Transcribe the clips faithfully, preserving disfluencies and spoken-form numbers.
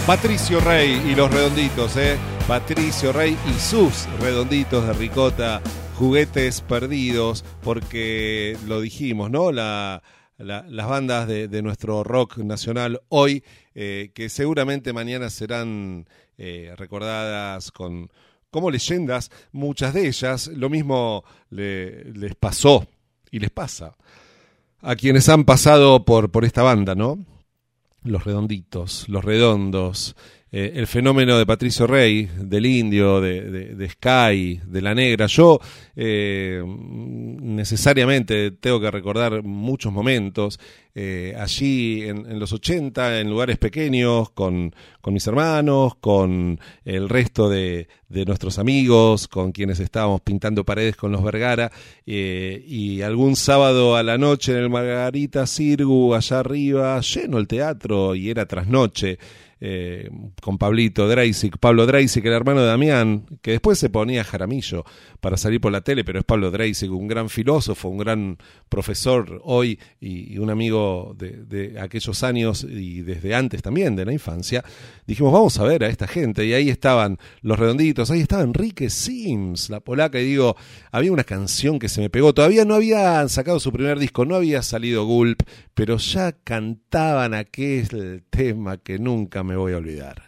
Patricio Rey y los Redonditos, ¿eh? Patricio Rey y sus Redonditos de Ricota, juguetes perdidos, porque lo dijimos, ¿no? La, la, las bandas de, de nuestro rock nacional hoy, eh, que seguramente mañana serán eh, recordadas con, como leyendas, muchas de ellas. Lo mismo le, les pasó y les pasa a quienes han pasado por, por esta banda, ¿no? Los Redonditos, los Redondos, eh, el fenómeno de Patricio Rey, del Indio, de, de, de Sky, de La Negra. Yo eh, necesariamente tengo que recordar muchos momentos eh, allí en, en los ochenta, en lugares pequeños, con, con mis hermanos, con el resto de, de nuestros amigos, con quienes estábamos pintando paredes con los Vergara, eh, y algún sábado a la noche en el Margarita Sirgu, allá arriba, lleno el teatro, y era trasnoche. Eh, con Pablito Dreisig, Pablo Dreisig, el hermano de Damián, que después se ponía Jaramillo para salir por la tele, pero es Pablo Dreisig, un gran filósofo, un gran profesor hoy y, y un amigo de, de aquellos años y desde antes también, de la infancia. Dijimos, vamos a ver a esta gente, y ahí estaban los Redonditos, ahí estaba Enrique Sims, la polaca, y digo, había una canción que se me pegó, todavía no habían sacado su primer disco, no había salido Gulp, pero ya cantaban aquel tema que nunca me me voy a olvidar.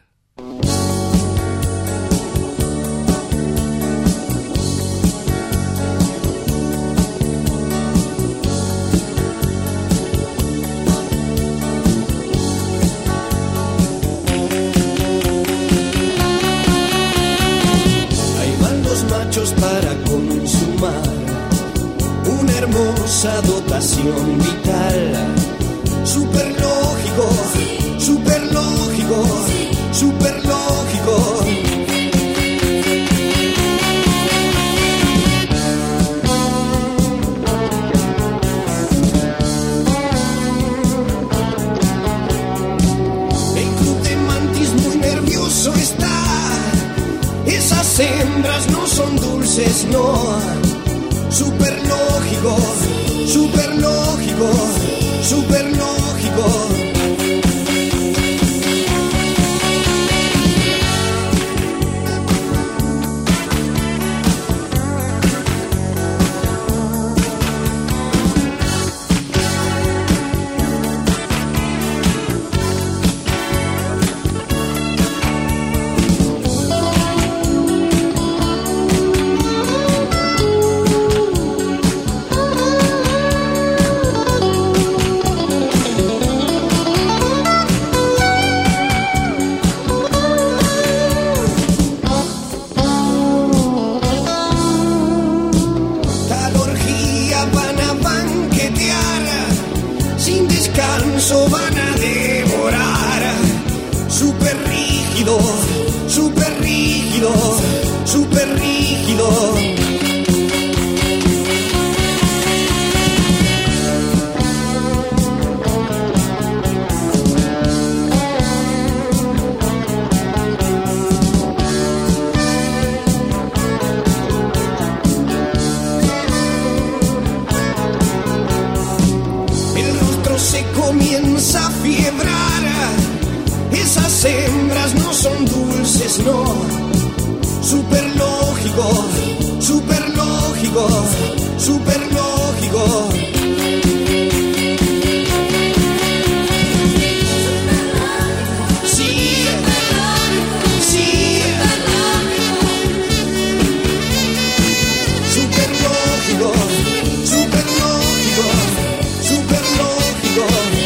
Ahí van los machos para consumar una hermosa dotación vital, super lógico, super lógico, super lógico. El club de Mantis muy nervioso está. Esas hembras no son dulces, no. Super lógico, super lógico, super lógico. Van a devorar, super rígido, super rígido, super rígido. Comienza a fiebrar, esas hembras no son dulces, no. Super lógico, super lógico, super lógico. Sí, sí, super lógico, super lógico, super lógico.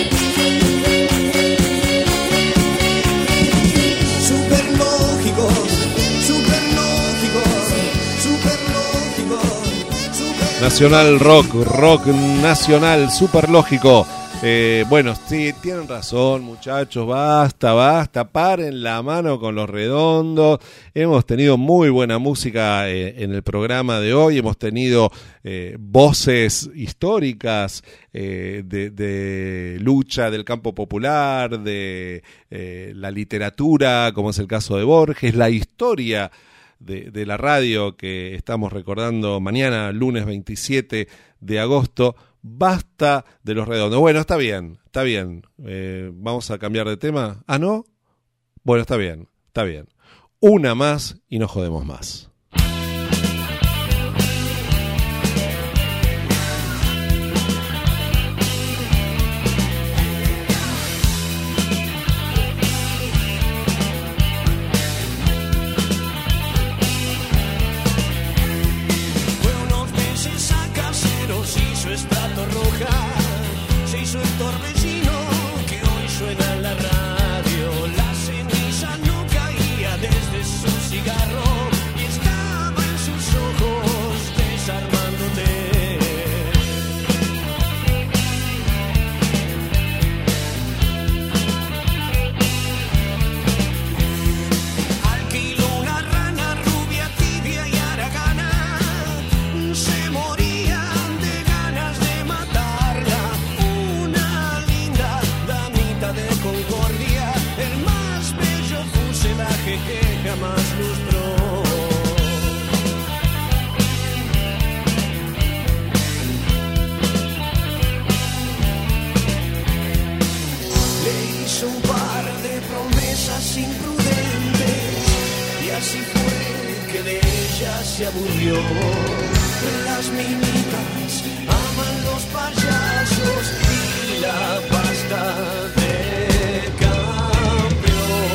Super lógico, super lógico, super lógico, super... Nacional Rock, rock nacional, super lógico. Eh, bueno, sí, tienen razón, muchachos, basta, basta, paren la mano con los Redondos. Hemos tenido muy buena música eh, en el programa de hoy, hemos tenido eh, voces históricas eh, de, de lucha del campo popular, de eh, la literatura, como es el caso de Borges, la historia de, de la radio que estamos recordando mañana, lunes veintisiete de agosto. Basta de los Redondos. Bueno, está bien, está bien. Eh, vamos a cambiar de tema. Ah, ¿no? Bueno, está bien, está bien. Una más y no jodemos más. Se aburrió. Las minitas aman los payasos y la pasta de campeón.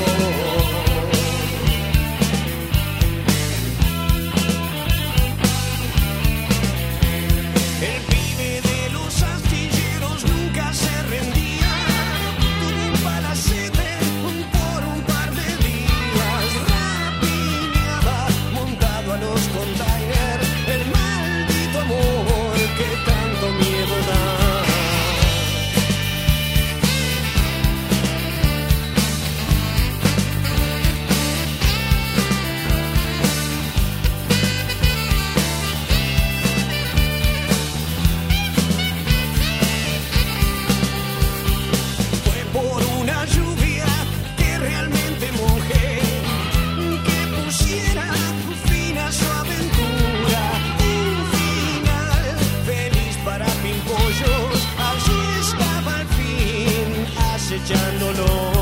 El pibe de los astilleros nunca se rendía. Tuvo un palacete por un par de días. Rapiñaba montado a los containers, el maldito amor que tanto miedo da. Fue por una lluvia que realmente mojé, que pusiera fin a su aventura. Un final feliz para Pimpollos, allí estaba al fin acechándolo.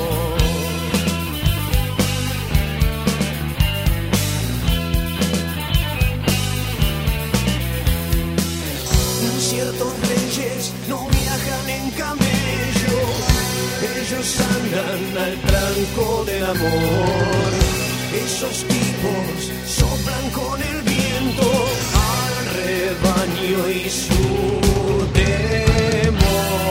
Ciertos reyes no viajan en camello, ellos andan al tranco del amor. Esos tipos soplan con el viento al rebaño y su temor.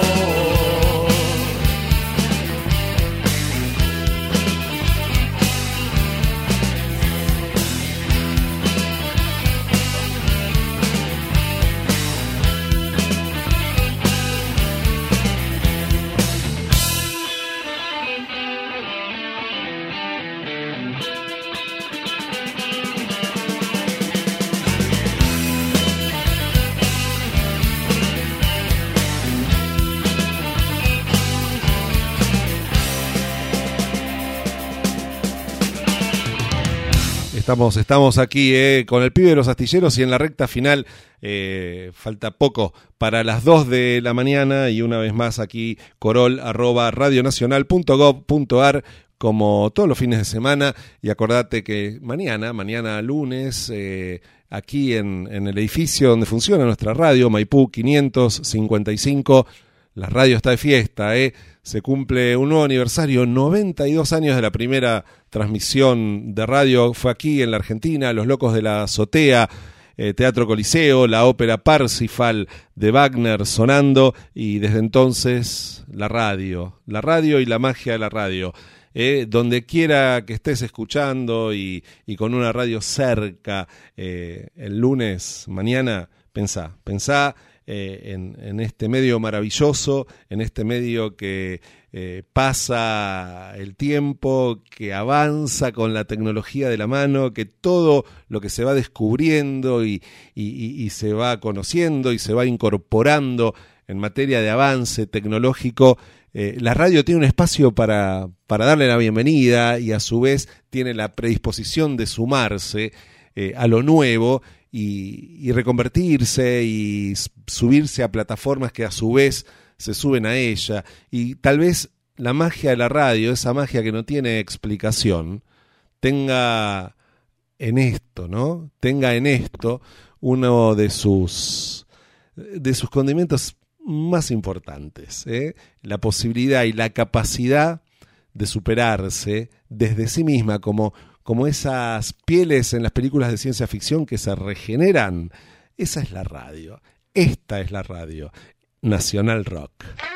Estamos, estamos aquí eh, con el pibe de los astilleros y en la recta final eh, falta poco para las dos de la mañana y una vez más aquí corol arroba radionacional punto gov punto ar como todos los fines de semana. Y acordate que mañana, mañana lunes, eh, aquí en, en el edificio donde funciona nuestra radio, Maipú quinientos cincuenta y cinco, la radio está de fiesta, ¿eh? Se cumple un nuevo aniversario, noventa y dos años de la primera transmisión de radio. Fue aquí en la Argentina, Los Locos de la Azotea, eh, Teatro Coliseo, la ópera Parsifal de Wagner sonando, y desde entonces la radio, la radio y la magia de la radio. Eh, donde quiera que estés escuchando y, y con una radio cerca, eh, el lunes, mañana, pensá, pensá Eh, en, en este medio maravilloso, en este medio que eh, pasa el tiempo, que avanza con la tecnología de la mano, que todo lo que se va descubriendo y, y, y se va conociendo y se va incorporando en materia de avance tecnológico, eh, la radio tiene un espacio para, para darle la bienvenida y a su vez tiene la predisposición de sumarse eh, a lo nuevo y, y reconvertirse y subirse a plataformas que a su vez se suben a ella. Y tal vez la magia de la radio, esa magia que no tiene explicación, tenga en esto, ¿no? Tenga en esto uno de sus, de sus condimentos más importantes, ¿eh? La posibilidad y la capacidad de superarse desde sí misma, como, como esas pieles en las películas de ciencia ficción que se regeneran. Esa es la radio. Esta es la radio. Nacional Rock.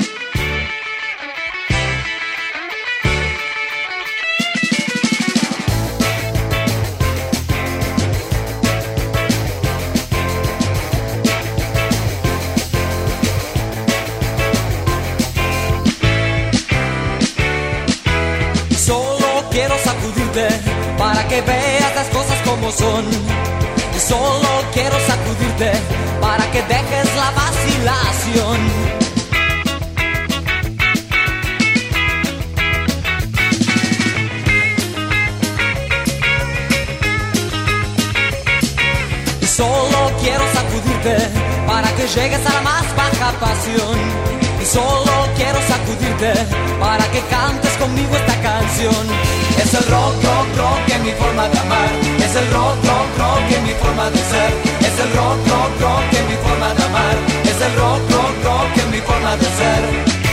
Quiero sacudirte para que veas las cosas como son. Y solo quiero sacudirte para que dejes la vacilación. Y solo quiero sacudirte para que llegues a la más baja pasión. Y solo quiero sacudirte para que cantes conmigo esta canción. Es el rock, rock, rock en mi forma de amar. Es el rock, rock, rock en mi forma de ser. Es el rock, rock, rock en mi forma de amar. Es el rock, rock, rock en mi forma de ser.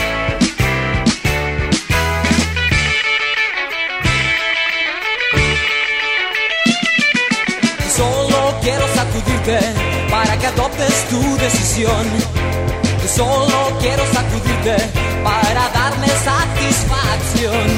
Solo quiero sacudirte para que adoptes tu decisión. Solo quiero sacudirte para darme satisfacción.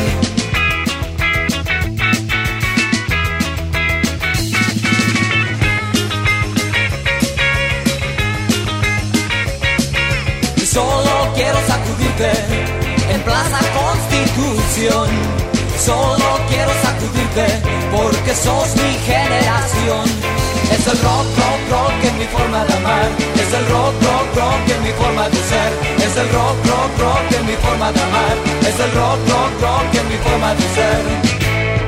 Solo quiero sacudirte en Plaza Constitución. Solo quiero sacudirte porque sos mi generación. Es el rock, rock, rock en mi forma de amar. Es el rock, rock, rock en mi forma de ser. Es el rock, rock, rock en mi forma de amar. Es el rock, rock, rock en mi forma de ser.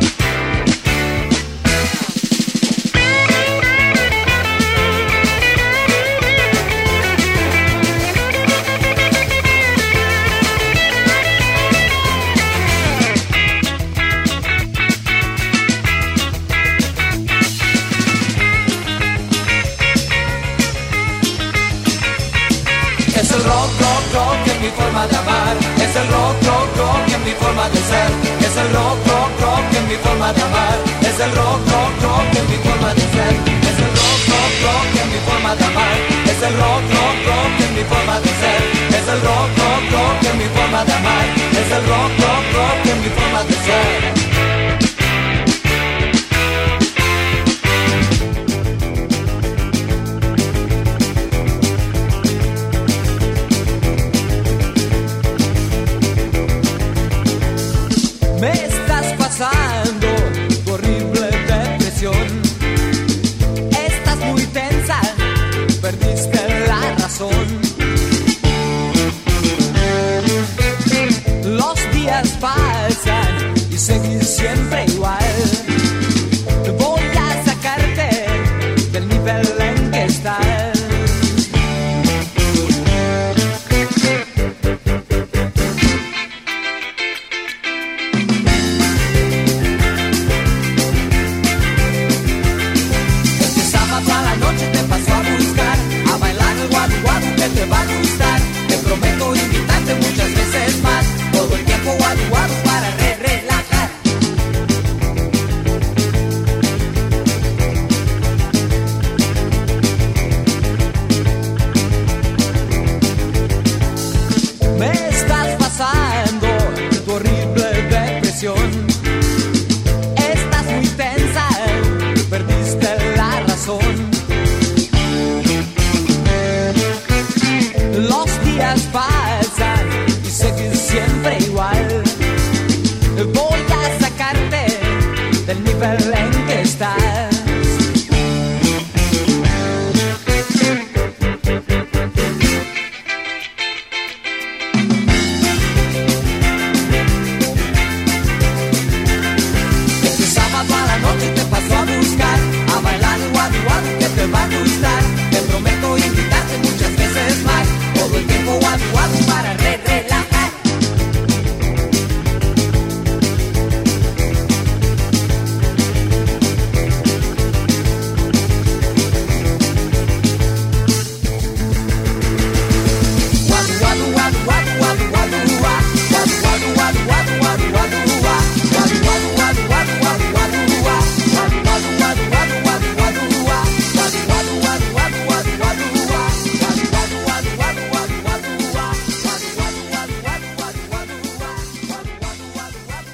Es el rock, rock, rock en mi forma de amar. Es el rock, rock, rock en mi forma de ser. Es el rock, rock, rock en mi forma de amar. Es el rock, rock, rock en mi forma de ser. Es el rock, rock, rock en mi forma de amar. Es el rock, rock, rock en mi forma de ser. Es el rock, rock, rock en mi forma de amar. Es el rock, rock, rock en mi forma de ser. Me estás pasando tu horrible depresión. Estás muy tensa, perdiste la razón. Los días pasan y seguís siempre igual. Voy a sacarte del nivel en que estás. Te va a gustar, te prometo invitarte muchas veces más. Todo el tiempo guadu guadu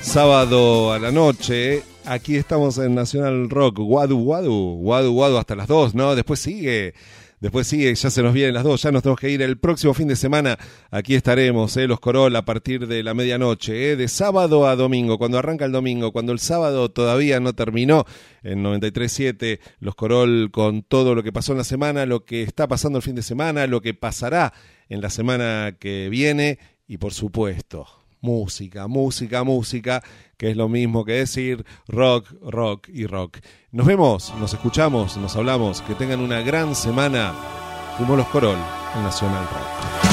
sábado a la noche. Aquí estamos en Nacional Rock. Guadu, guadu, guadu, guadu hasta las dos, ¿no? Después sigue, después sigue, ya se nos vienen las dos, ya nos tenemos que ir el próximo fin de semana. Aquí estaremos, ¿eh? Los Corol a partir de la medianoche, ¿eh? De sábado a domingo, cuando arranca el domingo, cuando el sábado todavía no terminó. En noventa y tres punto siete, Los Corol con todo lo que pasó en la semana, lo que está pasando el fin de semana, lo que pasará en la semana que viene y por supuesto, música, música, música, que es lo mismo que decir rock, rock y rock. Nos vemos, nos escuchamos, nos hablamos, que tengan una gran semana. Fuimos Los Corol en Nacional Rock.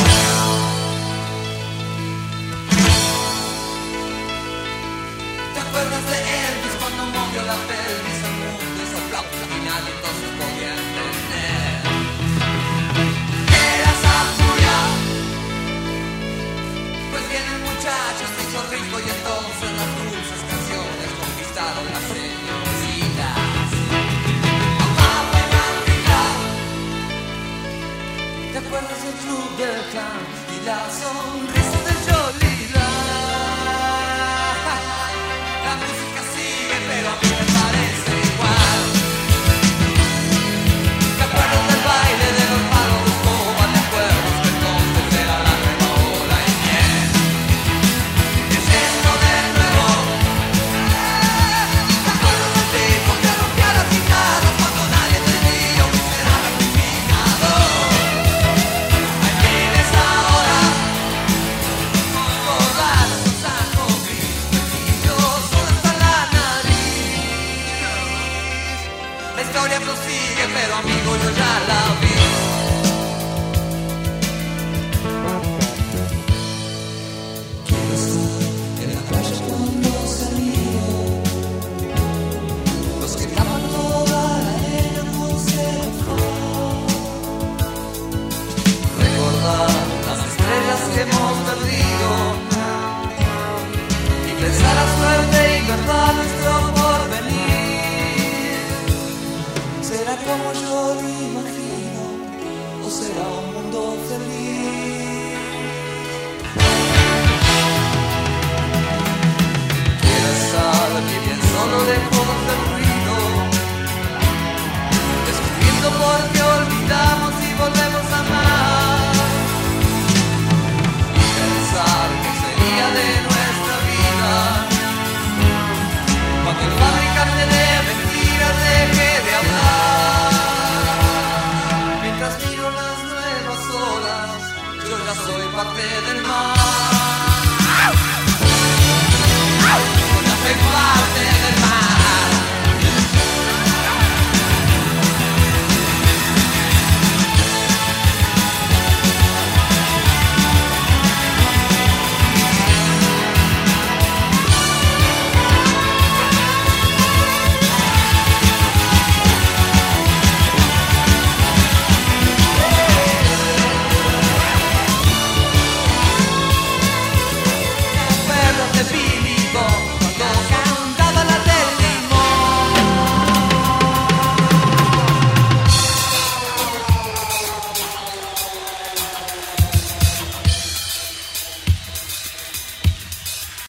¿Te acuerdas de Elvis cuando movió la pelvis al mundo y sopló final y entonces podía entender que era esa furia? Pues bien el muchacho se hizo rico y entonces las dulces canciones conquistaron las señoritas. Mamá buena vida. ¿Te acuerdas del club del clan y la sonrisa de Jolie? La música sigue, pero a mí me parece igual. ¿Te acuerdas del baile de los palos de escoba? ¿Te acuerdas que entonces era la nueva ola y bien? ¿Qué es esto de nuevo? ¿Te acuerdas del tipo que rompía las guitarras cuando nadie tenía un miserable amplificador? Hay miles ahora, borrachos con saco gris, flequillos, solo está la nariz. La historia prosigue, pero amigo yo ya la vi. Quiero estar en la playa cuando se ríe. Los que tapan toda la arena no se fue. Recordar las estrellas que hemos perdido y pensar la suerte y guardar nuestro porvenir. ¿Será como yo lo imagino o será un mundo feliz? Quiero estar aquí bien solo lejos del ruido, descubriendo por qué olvidamos y volvemos a amar. Y pensar qué sería de nuestra vida cuando el fabricante de mentiras deje de hablar. Mientras miro las nuevas olas, yo ya soy parte del mar.